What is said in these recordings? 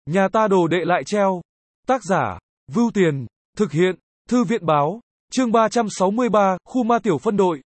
Nhà ta đồ đệ lại treo. Tác giả, Vưu Tiền, thực hiện, Thư viện báo, chương 363, khu ma tiểu phân đội.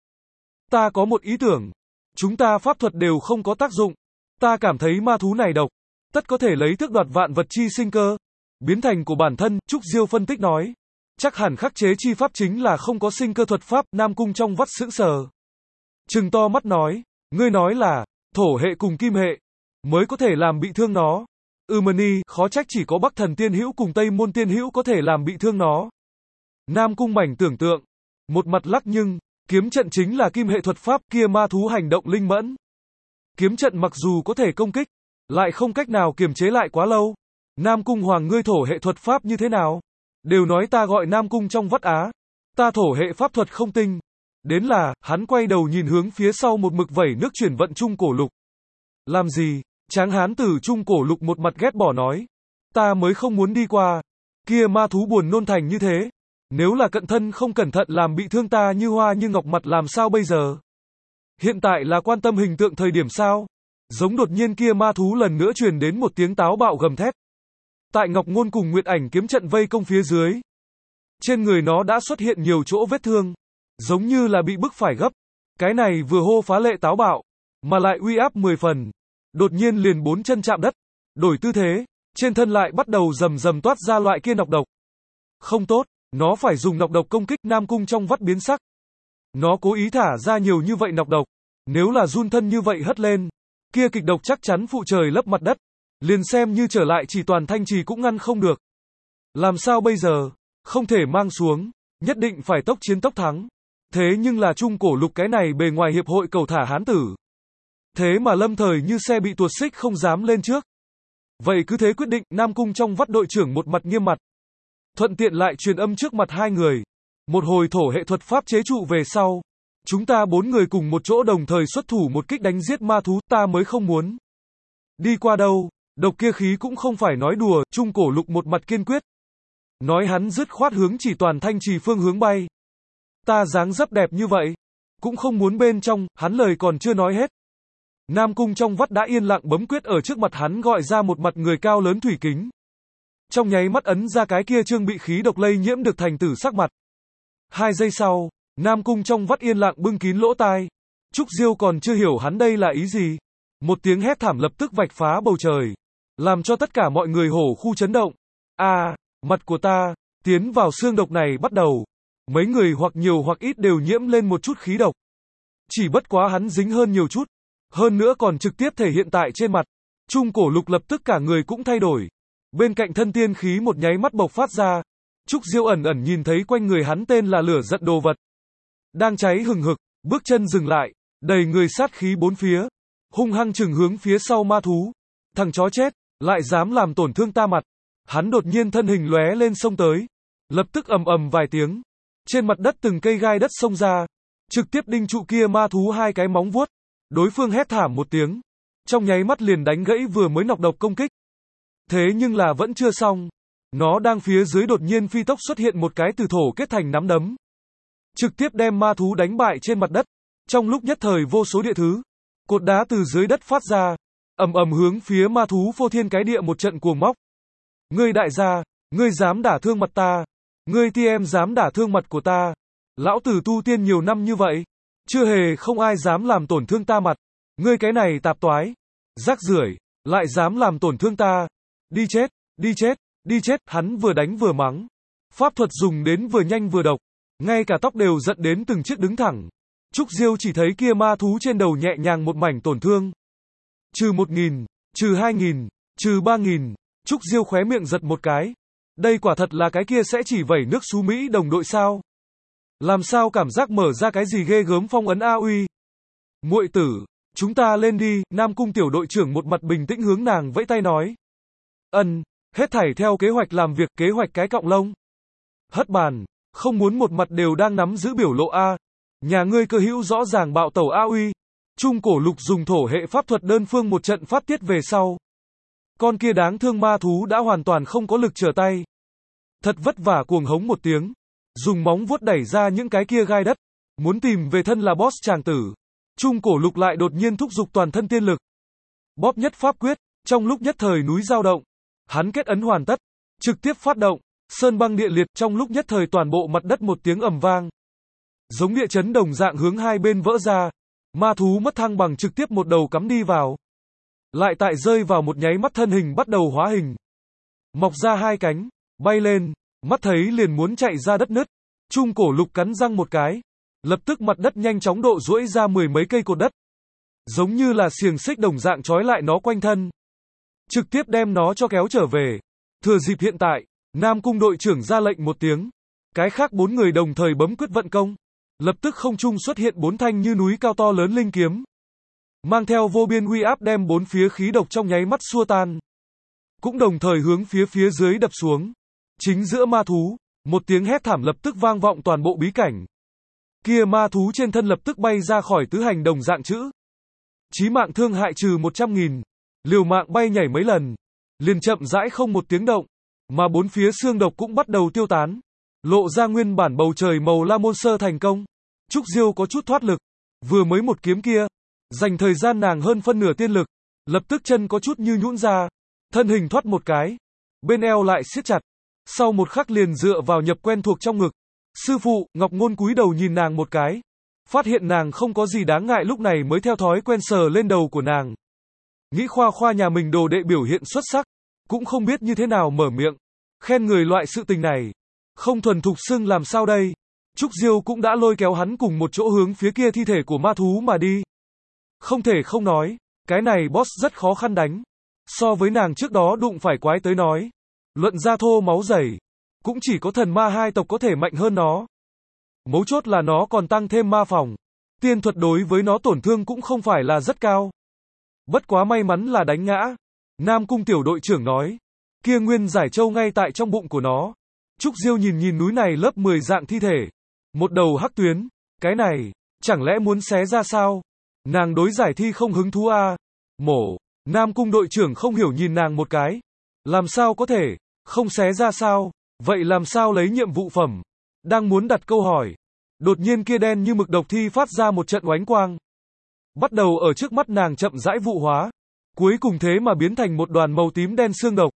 Ta có một ý tưởng. Chúng ta pháp thuật đều không có tác dụng. Ta cảm thấy ma thú này độc. Tất có thể lấy thước đoạt vạn vật chi sinh cơ. Biến thành của bản thân, Trúc Diêu phân tích nói. Chắc hẳn khắc chế chi pháp chính là không có sinh cơ thuật pháp, Nam Cung trong vắt sững sờ. Trừng to mắt nói, ngươi nói là, thổ hệ cùng kim hệ, mới có thể làm bị thương nó. Mani, khó trách chỉ có Bắc Thần Tiên Hữu cùng Tây Môn Tiên Hữu có thể làm bị thương nó. Nam Cung mảnh tưởng tượng, một mặt lắc nhưng, kiếm trận chính là kim hệ thuật pháp, kia ma thú hành động linh mẫn. Kiếm trận mặc dù có thể công kích, lại không cách nào kiềm chế lại quá lâu. Nam Cung Hoàng, ngươi thổ hệ thuật pháp như thế nào? Đều nói ta gọi Nam Cung trong vắt á. Ta thổ hệ pháp thuật không tinh. Đến là, hắn quay đầu nhìn hướng phía sau một mực vẩy nước chuyển vận Trung Cổ Lục. Làm gì? Tráng hán tử Trung Cổ Lục một mặt ghét bỏ nói. Ta mới không muốn đi qua. Kia ma thú buồn nôn thành như thế. Nếu là cận thân không cẩn thận làm bị thương ta như hoa như ngọc mặt làm sao bây giờ? Hiện tại là quan tâm hình tượng thời điểm sao? Giống đột nhiên kia ma thú lần nữa truyền đến một tiếng táo bạo gầm thét. Tại Ngọc Ngôn cùng Nguyệt Ảnh kiếm trận vây công phía dưới. Trên người nó đã xuất hiện nhiều chỗ vết thương. Giống như là bị bức phải gấp. Cái này vừa hô phá lệ táo bạo. Mà lại uy áp 10 phần. Đột nhiên liền 4 chân chạm đất. Đổi tư thế. Trên thân lại bắt đầu rầm rầm toát ra loại kia nọc độc. Không tốt. Nó phải dùng nọc độc công kích. Nam Cung trong vắt biến sắc. Nó cố ý thả ra nhiều như vậy nọc độc. Nếu là run thân như vậy hất lên. Kia kịch độc chắc chắn phụ trời lấp mặt đất. Liền xem như trở lại chỉ toàn thanh trì cũng ngăn không được. Làm sao bây giờ? Không thể mang xuống. Nhất định phải tốc chiến tốc thắng. Thế nhưng là Trung Cổ Lục cái này bề ngoài hiệp hội cầu thả hán tử. Thế mà lâm thời như xe bị tuột xích không dám lên trước. Vậy cứ thế quyết định, Nam Cung trong vắt đội trưởng một mặt nghiêm mặt. Thuận tiện lại truyền âm trước mặt hai người. Một hồi thổ hệ thuật pháp chế trụ về sau. Chúng ta 4 người cùng một chỗ đồng thời xuất thủ một kích đánh giết ma thú, ta mới không muốn. Đi qua đâu, độc kia khí cũng không phải nói đùa, Trung Cổ Lục một mặt kiên quyết. Nói hắn dứt khoát hướng chỉ toàn thanh trì phương hướng bay. Ta dáng dấp đẹp như vậy, cũng không muốn bên trong, hắn lời còn chưa nói hết. Nam Cung trong vắt đã yên lặng bấm quyết ở trước mặt hắn gọi ra một mặt người cao lớn thủy kính. Trong nháy mắt ấn ra cái kia trương bị khí độc lây nhiễm được thành tử sắc mặt. 2 giây sau, Nam Cung trong vắt yên lặng bưng kín lỗ tai. Trúc Diêu còn chưa hiểu hắn đây là ý gì. Một tiếng hét thảm lập tức vạch phá bầu trời. Làm cho tất cả mọi người hổ khu chấn động. Mặt của ta, tiến vào xương độc này bắt đầu. Mấy người hoặc nhiều hoặc ít đều nhiễm lên một chút khí độc. Chỉ bất quá hắn dính hơn nhiều chút. Hơn nữa còn trực tiếp thể hiện tại trên mặt. Trung Cổ Lục lập tức cả người cũng thay đổi. Bên cạnh thân tiên khí một nháy mắt bộc phát ra. Trúc Diêu ẩn ẩn nhìn thấy quanh người hắn tên là lửa giận đồ vật. Đang cháy hừng hực, bước chân dừng lại, đầy người sát khí bốn phía. Hung hăng chừng hướng phía sau ma thú. Thằng chó chết, lại dám làm tổn thương ta mặt. Hắn đột nhiên thân hình lóe lên xông tới. Lập tức ầm ầm vài tiếng. Trên mặt đất từng cây gai đất xông ra. Trực tiếp đinh trụ kia ma thú 2 cái móng vuốt. Đối phương hét thảm một tiếng. Trong nháy mắt liền đánh gãy vừa mới nọc độc công kích. Thế nhưng là vẫn chưa xong. Nó đang phía dưới đột nhiên phi tốc xuất hiện một cái từ thổ kết thành nắm đấm. Trực tiếp đem ma thú đánh bại trên mặt đất. Trong lúc nhất thời vô số địa thứ. Cột đá từ dưới đất phát ra. Ầm ầm hướng phía ma thú phô thiên cái địa một trận cuồng móc. Ngươi đại gia, ngươi dám đả thương mặt ta. Ngươi TM dám đả thương mặt của ta. Lão tử tu tiên nhiều năm như vậy. Chưa hề không ai dám làm tổn thương ta mặt. Ngươi cái này tạp toái. Rác rưởi, lại dám làm tổn thương ta. Đi chết, đi chết, đi chết. Hắn vừa đánh vừa mắng. Pháp thuật dùng đến vừa nhanh vừa độc. Ngay cả tóc đều giận đến từng chiếc đứng thẳng. Trúc Diêu chỉ thấy kia ma thú trên đầu nhẹ nhàng một mảnh tổn thương. Trừ 1.000, trừ 2.000, trừ 3.000. Trúc Diêu khóe miệng giật một cái. Đây quả thật là cái kia sẽ chỉ vẩy nước xú Mỹ đồng đội sao? Làm sao cảm giác mở ra cái gì ghê gớm phong ấn A uy? Muội tử, chúng ta lên đi. Nam Cung tiểu đội trưởng một mặt bình tĩnh hướng nàng vẫy tay nói. Hết thảy theo kế hoạch làm việc, kế hoạch cái cọng lông. Hất bàn, không muốn một mặt đều đang nắm giữ biểu lộ A. Nhà ngươi cơ hữu rõ ràng bạo tẩu A uy. Trung Cổ Lục dùng thổ hệ pháp thuật đơn phương một trận phát tiết về sau. Con kia đáng thương ma thú đã hoàn toàn không có lực trở tay. Thật vất vả cuồng hống một tiếng. Dùng móng vuốt đẩy ra những cái kia gai đất. Muốn tìm về thân là boss chàng tử. Trung Cổ Lục lại đột nhiên thúc giục toàn thân tiên lực. Bóp nhất pháp quyết, trong lúc nhất thời núi dao động. Hắn kết ấn hoàn tất, trực tiếp phát động, sơn băng địa liệt, trong lúc nhất thời toàn bộ mặt đất một tiếng ầm vang. Giống địa chấn đồng dạng hướng hai bên vỡ ra, ma thú mất thăng bằng trực tiếp một đầu cắm đi vào. Lại tại rơi vào một nháy mắt thân hình bắt đầu hóa hình. Mọc ra hai cánh, bay lên, mắt thấy liền muốn chạy ra đất nứt. Trung cổ lục cắn răng một cái. Lập tức mặt đất nhanh chóng độ duỗi ra mười mấy cây cột đất. Giống như là xiềng xích đồng dạng trói lại nó quanh thân. Trực tiếp đem nó cho kéo trở về. Thừa dịp hiện tại, Nam Cung đội trưởng ra lệnh một tiếng. Cái khác 4 người đồng thời bấm quyết vận công. Lập tức không trung xuất hiện 4 thanh như núi cao to lớn linh kiếm. Mang theo vô biên uy áp đem 4 phía khí độc trong nháy mắt xua tan. Cũng đồng thời hướng phía dưới đập xuống. Chính giữa ma thú, một tiếng hét thảm lập tức vang vọng toàn bộ bí cảnh. Kia ma thú trên thân lập tức bay ra khỏi tứ hành đồng dạng chữ. Chí mạng thương hại trừ 100.000. Liều mạng bay nhảy mấy lần. Liền chậm rãi không một tiếng động. Mà 4 phía xương độc cũng bắt đầu tiêu tán. Lộ ra nguyên bản bầu trời màu la môn sơ thành công. Trúc Diêu có chút thoát lực. Vừa mới một kiếm kia. Dành thời gian nàng hơn phân nửa tiên lực. Lập tức chân có chút như nhũn ra. Thân hình thoát một cái. Bên eo lại siết chặt. Sau một khắc liền dựa vào nhập quen thuộc trong ngực. Sư phụ, Ngọc Ngôn cúi đầu nhìn nàng một cái. Phát hiện nàng không có gì đáng ngại lúc này mới theo thói quen sờ lên đầu của nàng. Nghĩ khoa khoa nhà mình đồ đệ biểu hiện xuất sắc. Cũng không biết như thế nào mở miệng. Khen người loại sự tình này. Không thuần thục xưng làm sao đây. Trúc Diêu cũng đã lôi kéo hắn cùng một chỗ hướng phía kia thi thể của ma thú mà đi. Không thể không nói. Cái này boss rất khó khăn đánh. So với nàng trước đó đụng phải quái tới nói. Luận ra thô máu dày. Cũng chỉ có thần ma hai tộc có thể mạnh hơn nó. Mấu chốt là nó còn tăng thêm ma phòng. Tiên thuật đối với nó tổn thương cũng không phải là rất cao. Bất quá may mắn là đánh ngã. Nam Cung tiểu đội trưởng nói. Kia nguyên giải châu ngay tại trong bụng của nó. Trúc Diêu nhìn núi này lớp 10 dạng thi thể. Một đầu hắc tuyến. Cái này, chẳng lẽ muốn xé ra sao? Nàng đối giải thi không hứng thú à? Mổ. Nam Cung đội trưởng không hiểu nhìn nàng một cái. Làm sao có thể, không xé ra sao? Vậy làm sao lấy nhiệm vụ phẩm? Đang muốn đặt câu hỏi. Đột nhiên kia đen như mực độc thi phát ra một trận oánh quang. Bắt đầu ở trước mắt nàng chậm rãi vụ hóa. Cuối cùng thế mà biến thành một đoàn màu tím đen xương độc.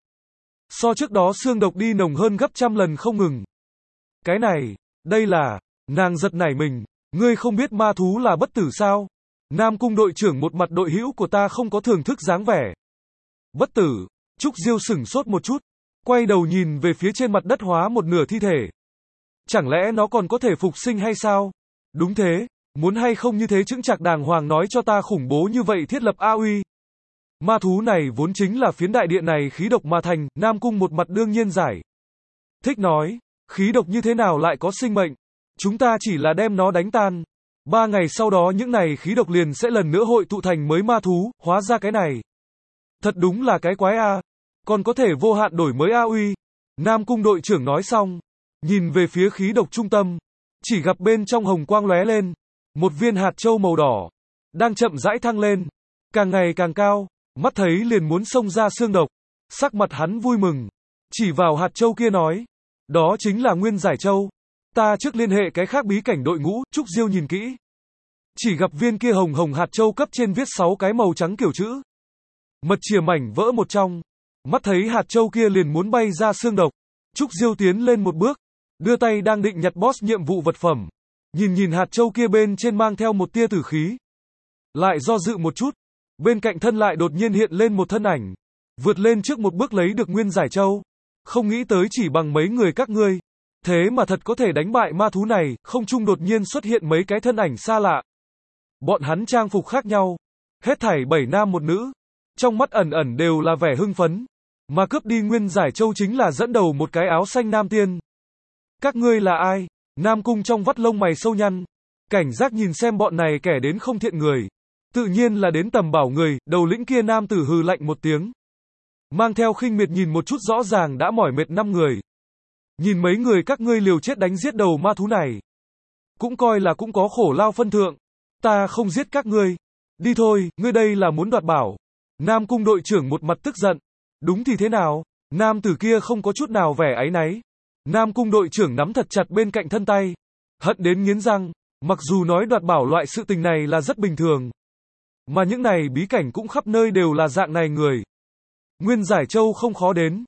So trước đó xương độc đi nồng hơn gấp trăm lần không ngừng. Cái này, đây là, nàng giật nảy mình. Ngươi không biết ma thú là bất tử sao? Nam Cung đội trưởng một mặt đội hữu của ta không có thưởng thức dáng vẻ. Bất tử. Trúc Diêu sửng sốt một chút. Quay đầu nhìn về phía trên mặt đất hóa một nửa thi thể. Chẳng lẽ nó còn có thể phục sinh hay sao? Đúng thế, muốn hay không như thế chững chạc đàng hoàng nói cho ta khủng bố như vậy thiết lập A uy. Ma thú này vốn chính là phiến đại địa này khí độc mà thành, Nam Cung một mặt đương nhiên giải. Thích nói, khí độc như thế nào lại có sinh mệnh? Chúng ta chỉ là đem nó đánh tan. 3 ngày sau đó những này khí độc liền sẽ lần nữa hội tụ thành mới ma thú, hóa ra cái này. Thật đúng là cái quái a. Còn có thể vô hạn đổi mới A uy. Nam Cung đội trưởng nói xong. Nhìn về phía khí độc trung tâm. Chỉ gặp bên trong hồng quang lóe lên. Một viên hạt châu màu đỏ. Đang chậm rãi thăng lên. Càng ngày càng cao. Mắt thấy liền muốn xông ra xương độc. Sắc mặt hắn vui mừng. Chỉ vào hạt châu kia nói. Đó chính là nguyên giải châu. Ta trước liên hệ cái khác bí cảnh đội ngũ. Trúc Diêu nhìn kỹ. Chỉ gặp viên kia hồng hồng hạt châu cấp trên viết 6 cái màu trắng kiểu chữ. Mật chìa mảnh vỡ một trong. Mắt thấy hạt châu kia liền muốn bay ra xương độc. Trúc Diêu tiến lên một bước. Đưa tay đang định nhặt boss nhiệm vụ vật phẩm. Nhìn hạt châu kia bên trên mang theo một tia tử khí. Lại do dự một chút. Bên cạnh thân lại đột nhiên hiện lên một thân ảnh. Vượt lên trước một bước lấy được nguyên giải châu. Không nghĩ tới chỉ bằng mấy người các ngươi. Thế mà thật có thể đánh bại ma thú này. Không trung đột nhiên xuất hiện mấy cái thân ảnh xa lạ. Bọn hắn trang phục khác nhau. Hết thảy 7 nam một nữ. Trong mắt ẩn ẩn đều là vẻ hưng phấn. Mà cướp đi nguyên giải châu chính là dẫn đầu một cái áo xanh nam tiên. Các ngươi là ai? Nam Cung trong vắt lông mày sâu nhăn. Cảnh giác nhìn xem bọn này kẻ đến không thiện người. Tự nhiên là đến tầm bảo người, đầu lĩnh kia nam tử hừ lạnh một tiếng. Mang theo khinh miệt nhìn một chút rõ ràng đã mỏi mệt 5 người. Nhìn mấy người các ngươi liều chết đánh giết đầu ma thú này. Cũng coi là cũng có khổ lao phân thượng. Ta không giết các ngươi. Đi thôi, ngươi đây là muốn đoạt bảo. Nam Cung đội trưởng một mặt tức giận. Đúng thì thế nào? Nam tử kia không có chút nào vẻ áy náy. Nam Cung đội trưởng nắm thật chặt bên cạnh thân tay. Hận đến nghiến răng. Mặc dù nói đoạt bảo loại sự tình này là rất bình thường. Mà những này bí cảnh cũng khắp nơi đều là dạng này người. Nguyên giải châu không khó đến.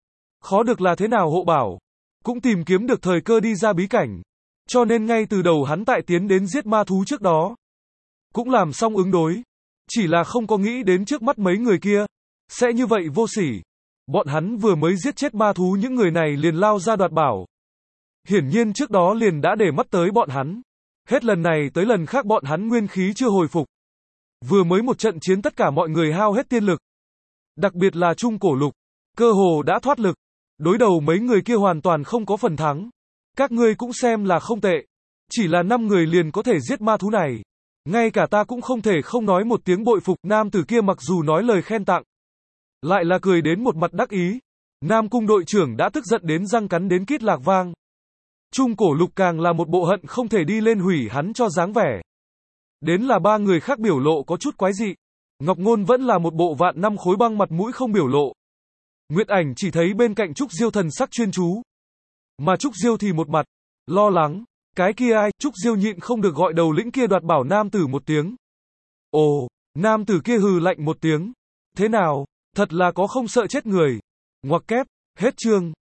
Khó được là thế nào Hộ Bảo cũng tìm kiếm được thời cơ đi ra bí cảnh. Cho nên ngay từ đầu hắn tại tiến đến giết ma thú trước đó, cũng làm xong ứng đối. Chỉ là không có nghĩ đến trước mắt mấy người kia sẽ như vậy vô sỉ. Bọn hắn vừa mới giết chết ma thú, những người này liền lao ra đoạt bảo. Hiển nhiên trước đó liền đã để mắt tới bọn hắn. Hết lần này tới lần khác bọn hắn nguyên khí chưa hồi phục. Vừa mới một trận chiến tất cả mọi người hao hết tiên lực. Đặc biệt là Trung Cổ Lục, cơ hồ đã thoát lực. Đối đầu mấy người kia hoàn toàn không có phần thắng. Các ngươi cũng xem là không tệ. Chỉ là 5 người liền có thể giết ma thú này. Ngay cả ta cũng không thể không nói một tiếng bội phục. Nam tử kia mặc dù nói lời khen tặng, lại là cười đến một mặt đắc ý. Nam cung đội trưởng đã tức giận đến răng cắn đến kít lạc vang. Trung Cổ Lục càng là một bộ hận không thể đi lên hủy hắn cho dáng vẻ. Đến là 3 người khác biểu lộ có chút quái dị. Ngọc Ngôn vẫn là một bộ vạn năm khối băng mặt mũi không biểu lộ. Nguyệt Ảnh chỉ thấy bên cạnh Trúc Diêu thần sắc chuyên chú. Mà Trúc Diêu thì một mặt lo lắng. Cái kia ai? Trúc Diêu nhịn không được gọi đầu lĩnh kia đoạt bảo nam tử một tiếng. Ồ, nam tử kia hừ lạnh một tiếng. Thế nào? Thật là có không sợ chết người. Ngoặc kép, hết chương.